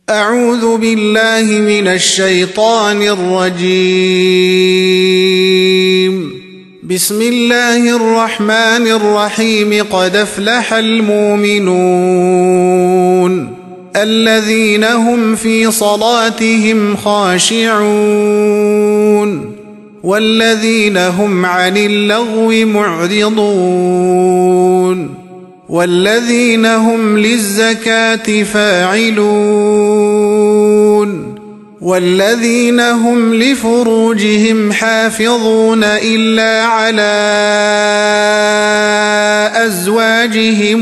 أعوذ بالله من الشيطان الرجيم. بسم الله الرحمن الرحيم. قد أفلح المؤمنون الذين هم في صلاتهم خاشعون والذين هم عن اللغو معرضون والذين هم للزكاة فاعلون والذين هم لفروجهم حافظون إلا على أزواجهم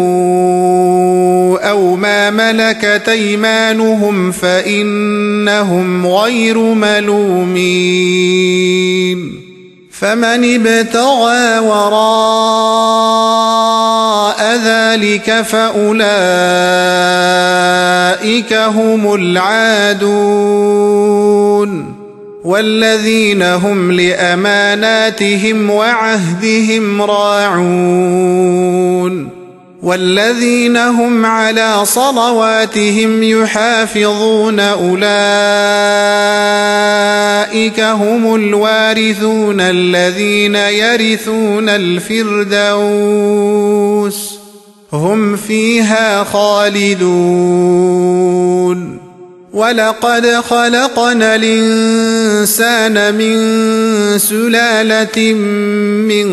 أو ما ملكت أيمانهم فإنهم غير ملومين. فمن ابتغى وراء ذلك فأولئك هم العادون والذين هم لأماناتهم وعهدهم راعون والذين هم على صلواتهم يحافظون أولئك هم الوارثون الذين يرثون الفردوس هم فيها خالدون. ولقد خلقنا الإنسان من سلالة من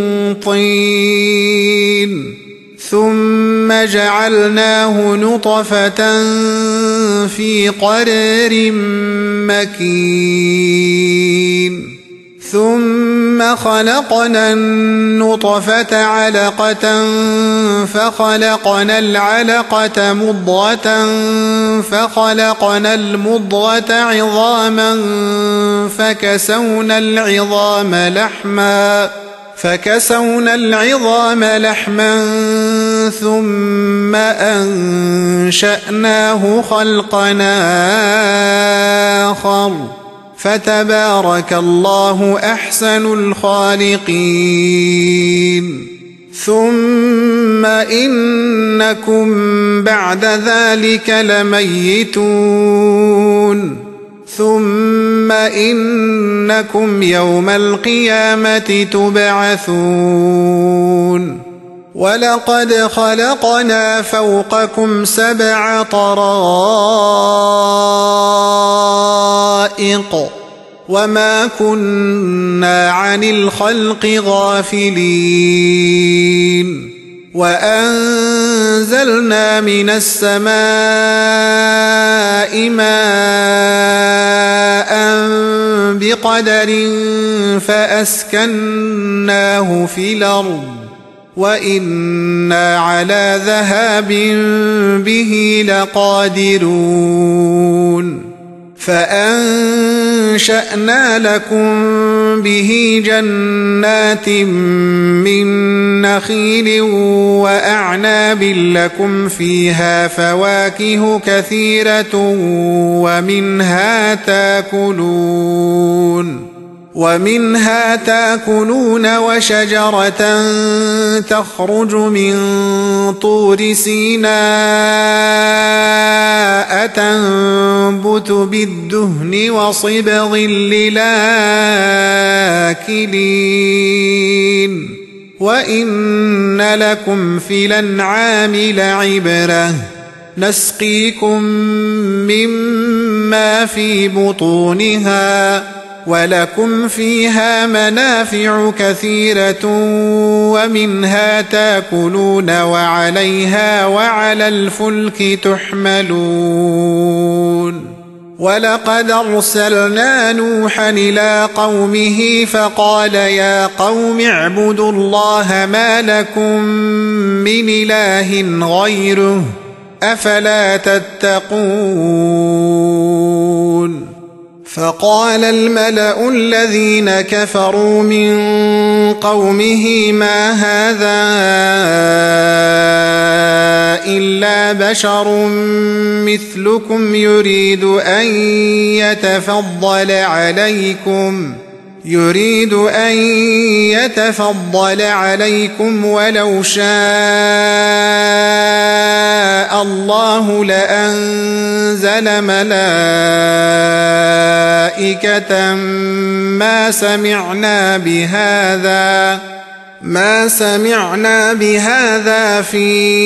طين ثم جعلناه نطفة في قرار مكين ثم خلقنا النطفة علقة فخلقنا العلقة مضغة فخلقنا المضغة عظاما فكسونا العظام لحما ثم أنشأناه خلقا آخر فتبارك الله أحسن الخالقين. ثم إنكم بعد ذلك لميتون ثم إنكم يوم القيامة تبعثون. ولقد خلقنا فوقكم 7 طرائق وما كنا عن الخلق غافلين. وأنزلنا من السماء ماء بقدر فأسكناه في الأرض وإنا على ذهاب به لقادرون. فأنشأنا لكم به جنات من نخيل وأعناب لكم فيها فواكه كثيرة ومنها تاكلون وشجرة تخرج من طور سيناء تنبت بالدهن وصبغ للآكلين وإن لكم في الأنعام لعبرة نسقيكم مما في بطونها ولكم فيها منافع كثيرة ومنها تاكلون وعليها وعلى الفلك تحملون. ولقد أرسلنا نوحا إلى قومه فقال يا قوم اعبدوا الله ما لكم من إله غيره أفلا تتقون. فقال الملأ الذين كفروا من قومه ما هذا إلا بشر مثلكم يريد أن يريد أن يتفضل عليكم ولو شاء الله لأنزل ملائكة ما سمعنا بهذا في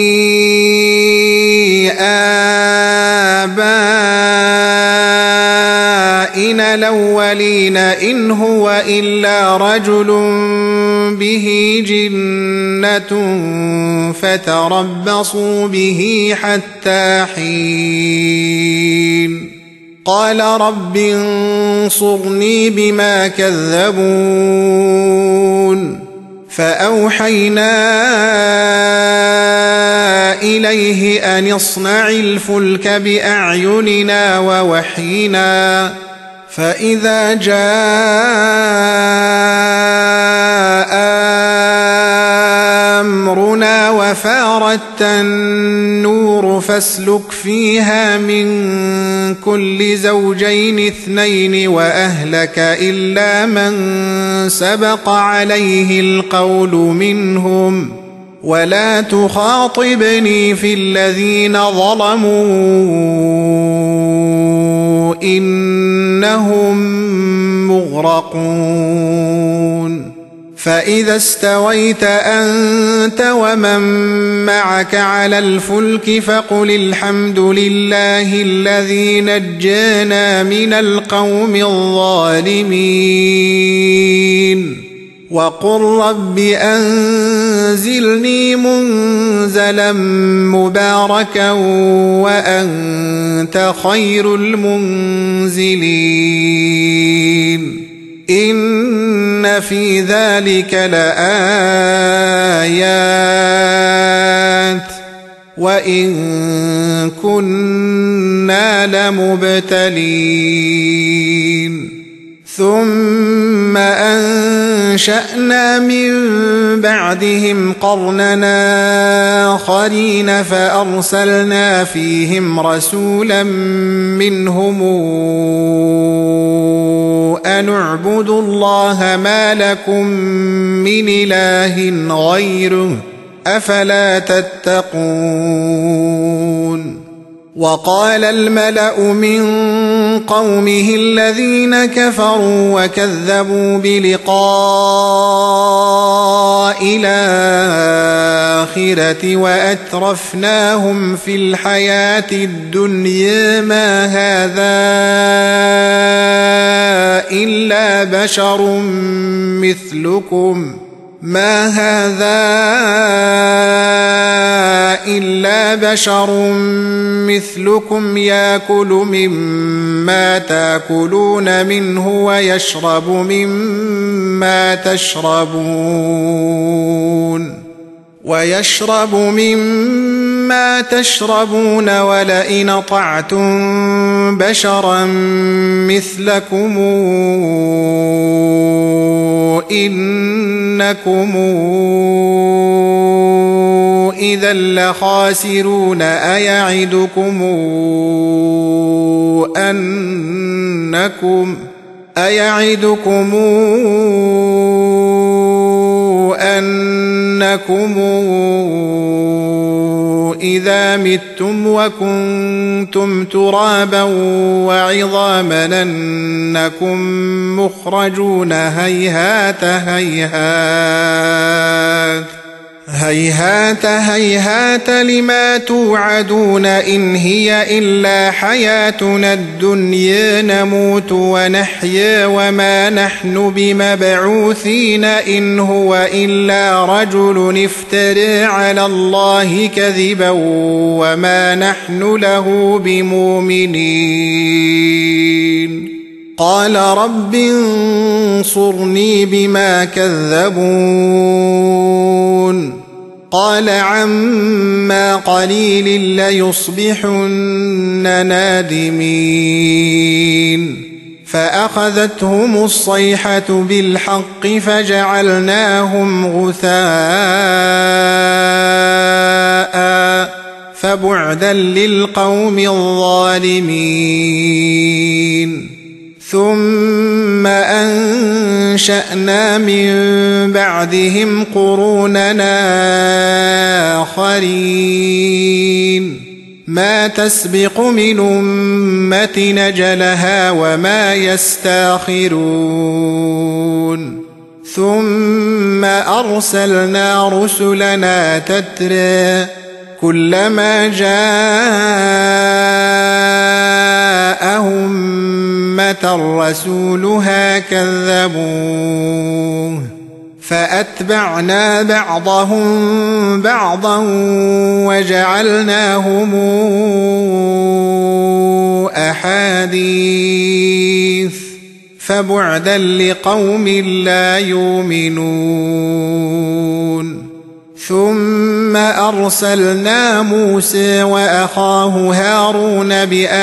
آبائنا الأولين إن هو إلا رجل به جنة فتربصوا به حتى حين قال رب انصرني بما كذبون فأوحينا إليه أن اصنع الفلك بأعيننا ووحينا فإذا جاء أمرنا وفارت النور فاسلك فيها من كل زوجين اثنين وأهلك إلا من سبق عليه القول منهم ولا تخاطبني في الذين ظلموا إنهم مغرقون فإذا استويت أنت ومن معك على الفلك فقل الحمد لله الذي نجانا من القوم الظالمين وقل رب أنزلني منزلا مباركا وأنت خير المنزلين إن في ذلك لآيات وإن كنا لمبتلين ثم أنشأنا من بعدهم قرننا آخرين فأرسلنا فيهم رسولا منهم أن اعبدوا الله ما لكم من إله غيره أفلا تتقون وقال الملأ من قومه الذين كفروا وكذبوا بلقاء الآخرة وأترفناهم في الحياة الدنيا ما هذا إلا بشر مثلكم يأكل مما تأكلون منه ويشرب مما تشربون ولئن أطعتم بشرا مثلكم إنكم إذا لخاسرون أيعدكم أنكم إذا متم وكنتم ترابا وعظاما أنكم مخرجون هيهات لما توعدون إن هي إلا حياتنا الدنيا نموت ونحيا وما نحن بمبعوثين إن هو إلا رجل افترى على الله كذبا وما نحن له بمؤمنين قال رب انصرني بما كذبون قال عما قليل ليصبحن نادمين فأخذتهم الصيحة بالحق فجعلناهم غثاء فبعدا للقوم الظالمين ثم أنشأنا من بعدهم قروننا آخرين ما تسبق من أمة نجلها وما يستاخرون ثم أرسلنا رسلنا تترى كلما جاء أمة رسولها كذبوه فأتبعنا بعضهم بعضا وجعلناهم أحاديث فبعدا لقوم لا يؤمنون ثم أرسلنا موسى وأخاه هارون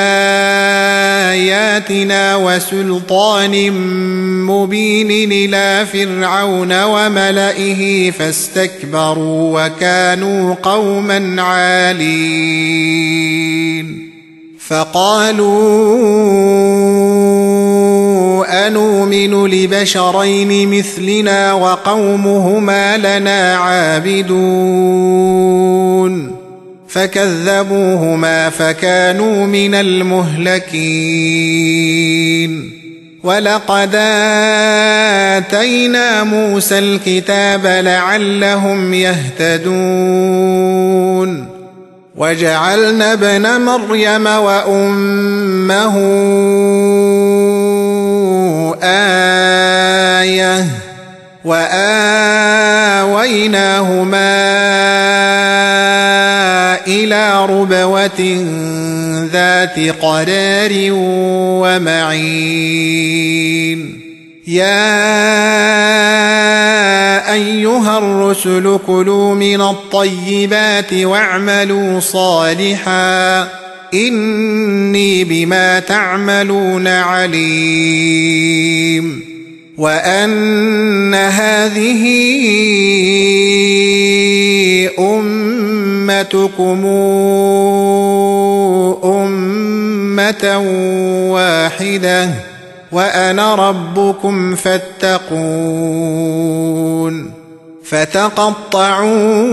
بآياتنا وسلطان مبين إلى فرعون وملئه فاستكبروا وكانوا قوما عالين فقالوا أنؤمن لبشرين مثلنا وقومهما لنا عابدون فكذبوهما فكانوا من المهلكين ولقد آتينا موسى الكتاب لعلهم يهتدون وجعلنا ابن مريم وأمه آية وآويناهما إلى ربوة ذات قرار ومعين يا أيها الرسل كلوا من الطيبات واعملوا صالحا إني بما تعملون عليم وأن هذه أمتكم أمة واحدة وأنا ربكم فاتقون فتقطعوا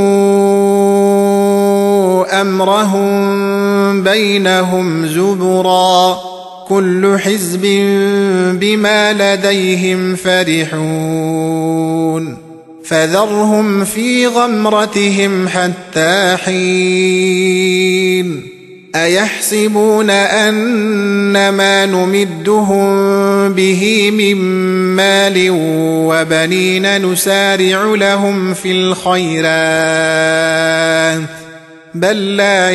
أمرهم بينهم زبرا كل حزب بما لديهم فرحون فذرهم في غمرتهم حتى حين أيحسبون أن ما نمدهم به من مال وبنين نسارع لهم في الخيرات بل لا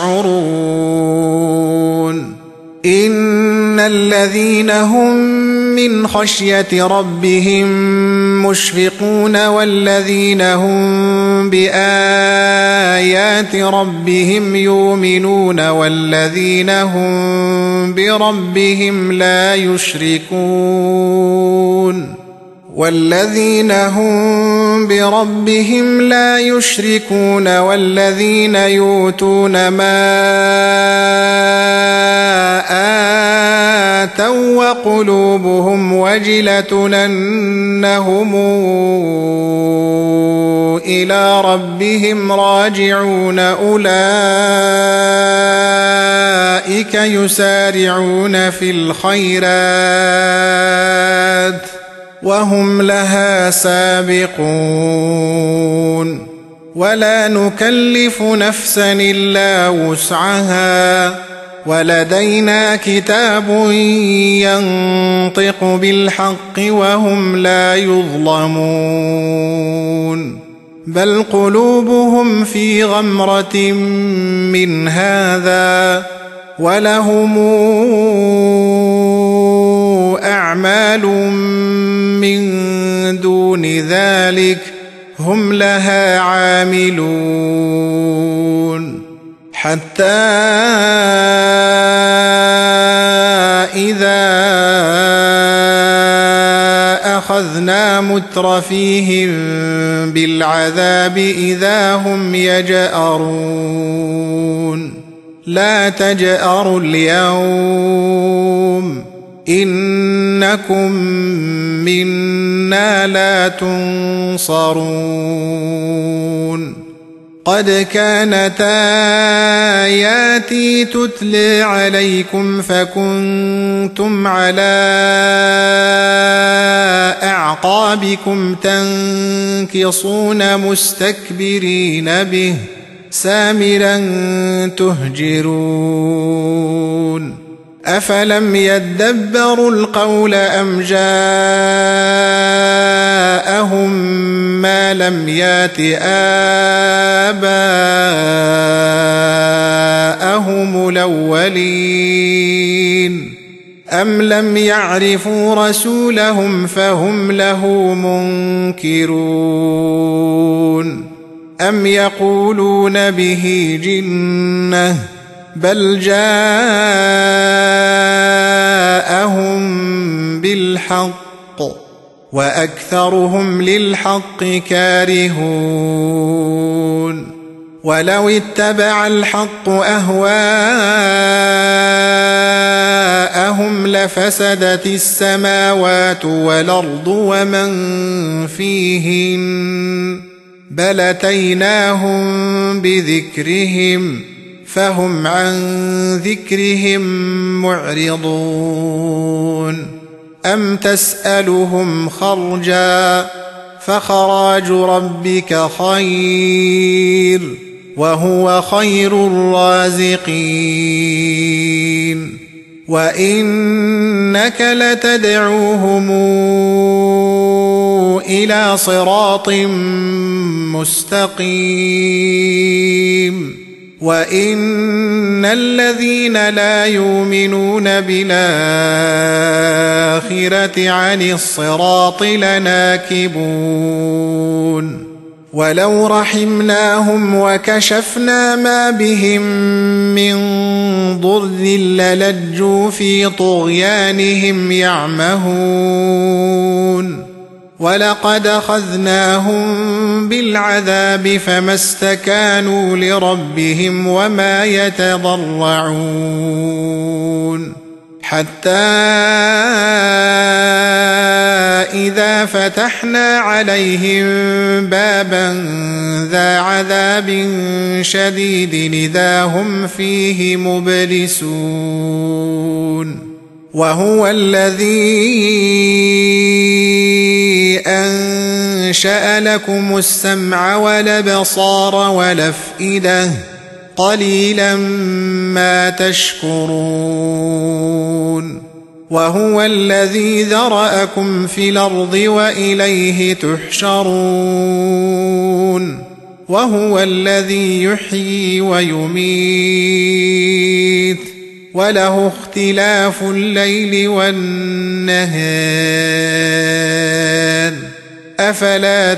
يشعرون إن الذين هم من خشية ربهم مشفقون والذين هم بآيات ربهم يؤمنون والذين هم بربهم لا يشركون والذين يؤتون ما آتوا وقلوبهم وجلة أنهم إلى ربهم راجعون أولئك يسارعون في الخيرات وهم لها سابقون ولا نكلف نفسا إلا وسعها ولدينا كتاب ينطق بالحق وهم لا يظلمون بل قلوبهم في غمرة من هذا ولهم أعمال من دون ذلك هم لها عاملون حتى إذا أخذنا مترفيهم بالعذاب إذا هم يجأرون لا تجأروا اليوم إنكم منا لا تنصرون قد كانت آياتي تتلى عليكم فكنتم على أعقابكم تنكصون مستكبرين به سامرا تهجرون أفلم يدبروا القول أم جاءهم ما لم يات آباءهم الأولين أم لم يعرفوا رسولهم فهم له منكرون أم يقولون به جنة بل جاءهم بالحق وأكثرهم للحق كارهون ولو اتبع الحق أهواءهم لفسدت السماوات والأرض ومن فيهن بل أتيناهم بذكرهم فهم عن ذكرهم معرضون أم تسألهم خرجا فخراج ربك خير وهو خير الرازقين وإنك لتدعوهم إلى صراط مستقيم وإن الذين لا يؤمنون بالآخرة عن الصراط لناكبون ولو رحمناهم وكشفنا ما بهم من ضر للجوا في طغيانهم يعمهون ولقد أخذناهم بالعذاب فما استكانوا لربهم وما يتضرعون حتى إذا فتحنا عليهم بابا ذا عذاب شديد إذا هم فيه مبلسون وهو الذي أنشأ لكم السمع والأبصار والأفئدة قليلا ما تشكرون وهو الذي ذرأكم في الأرض وإليه تحشرون وهو الذي يحيي ويميت وله اختلاف الليل والنهار أفلا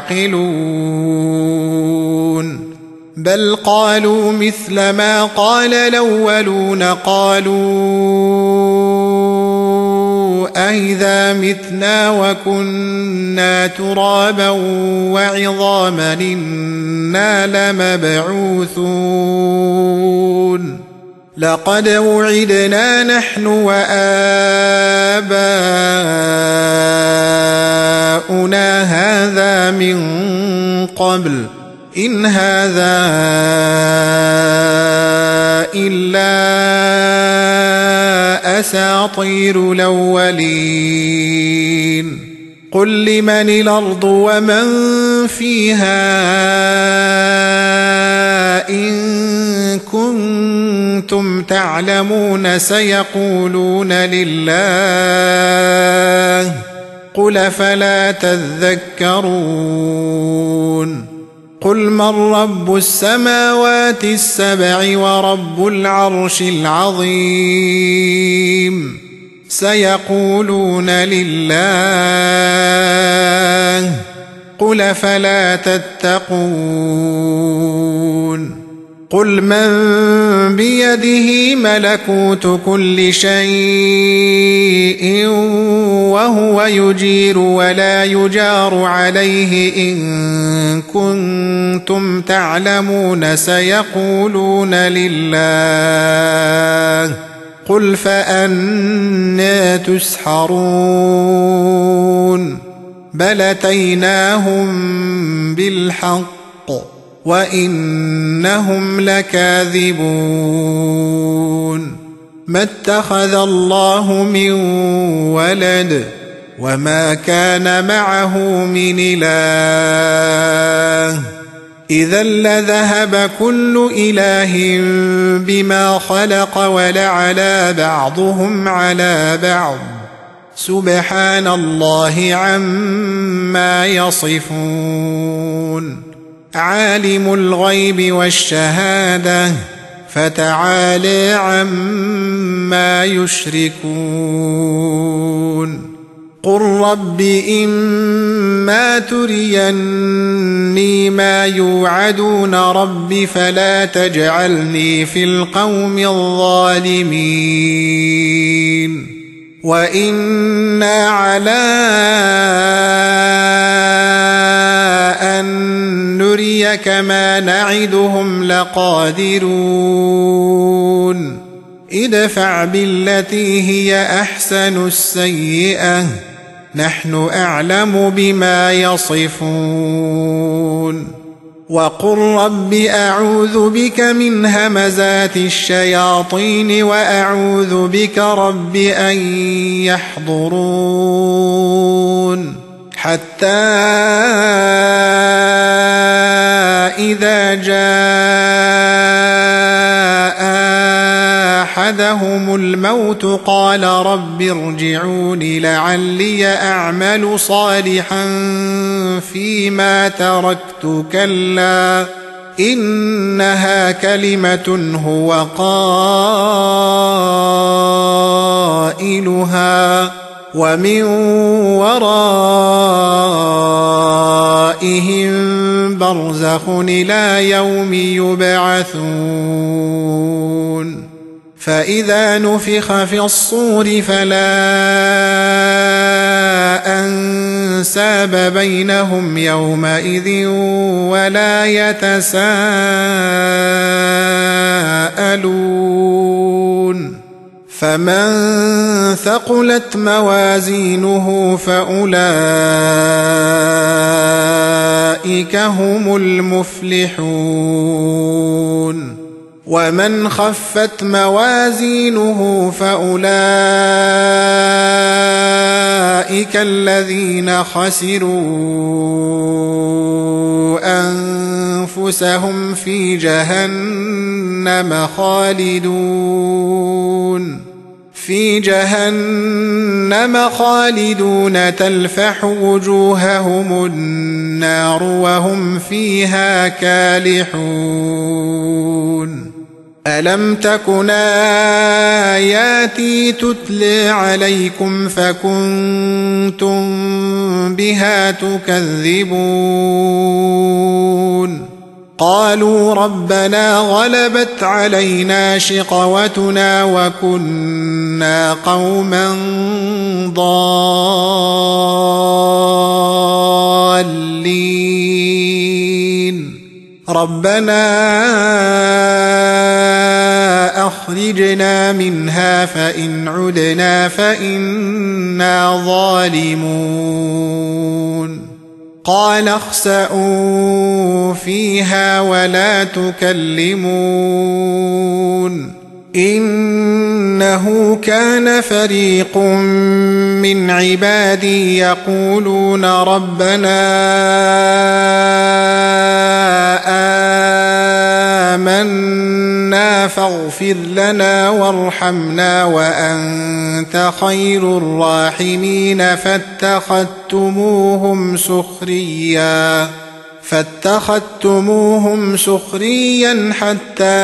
تعقلون بل قالوا مثل ما قال الأولون قالوا أئذا متنا وكنا ترابا وعظاما إنا لمبعوثون لقد وعدنا نحن وآباؤنا هذا من قبل إن هذا إلا أساطير الأولين قل لمن الأرض ومن فيها إن كنتم تعلمون سيقولون لله قل فلا تذكرون قل من رب السماوات السبع ورب العرش العظيم سيقولون لله قل فلا تتقون قل من بيده ملكوت كل شيء وهو يجير ولا يجار عليه إن كنتم تعلمون سيقولون لله قل فأنى تسحرون بل أتيناهم بالحق وإنهم لكاذبون ما اتخذ الله من ولد وما كان معه من إله إذا لذهب كل إله بما خلق ولعلى بعضهم على بعض سبحان الله عما يصفون عالم الغيب والشهادة فتعالى عما يشركون قل رب إما تريني ما يوعدون رب فلا تجعلني في القوم الظالمين وإنا على أن نريك ما نعدهم لقادرون ادفع بالتي هي أحسن السيئة نحن أعلم بما يصفون وقل رب أعوذ بك من همزات الشياطين وأعوذ بك رب أن يحضرون حتى إذا جاء أحدهم الموت قال رب ارجعون لعلي أعمل صالحا فيما تركت كلا إنها كلمة هو قائلها ومن ورائهم برزخ إلى يوم يبعثون فإذا نفخ في الصور فلا أنساب بينهم يومئذ ولا يتساءلون فمن ثقلت موازينه فأولئك هم المفلحون ومن خفت موازينه فأولئك الذين خسروا أنفسهم في جهنم خالدون تلفح وجوههم النار وهم فيها كالحون ألم تكن آياتي تتلى عليكم فكنتم بها تكذبون قالوا ربنا غلبت علينا شقوتنا وكنا قوما ضالين ربنا أخرجنا منها فإن عدنا فإنا ظالمون قال اخسئوا فيها ولا تكلمون إنه كان فريق من عبادي يقولون ربنا آمنا فاغفر لنا وارحمنا وأنت خير الراحمين فاتخذتموهم سخريا حتى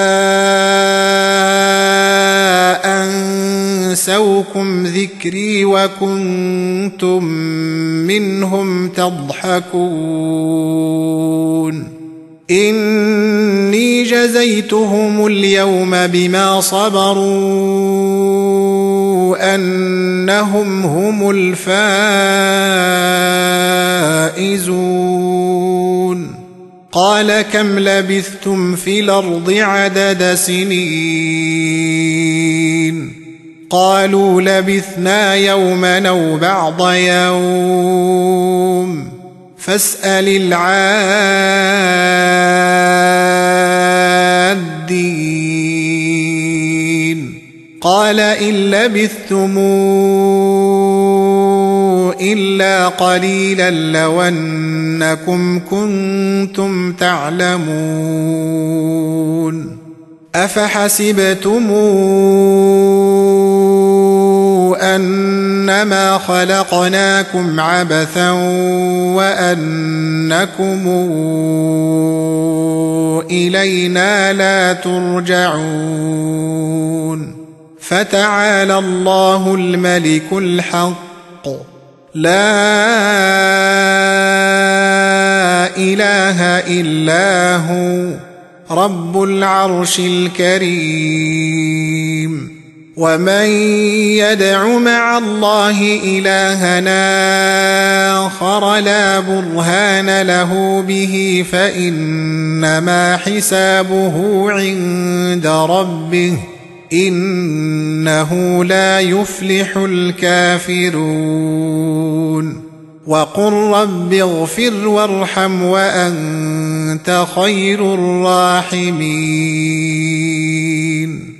أنسوكم ذكري وكنتم منهم تضحكون إني جزيتهم اليوم بما صبروا أنهم هم الفائزون قال كم لبثتم في الأرض عدد سنين قالوا لبثنا يوما أو بعض يوم فاسأل العادين قال إن لبثتم إلا قليلا لو أنكم كنتم تعلمون أفحسبتم أنما خلقناكم عبثا وأنكم إلينا لا ترجعون فتعالى الله الملك الحق لا إله إلا هو رب العرش الكريم ومن يدع مع الله إلهنا آخر لا برهان له به فإنما حسابه عند ربه إنه لا يفلح الكافرون وقل رب اغفر وارحم وأنت خير الراحمين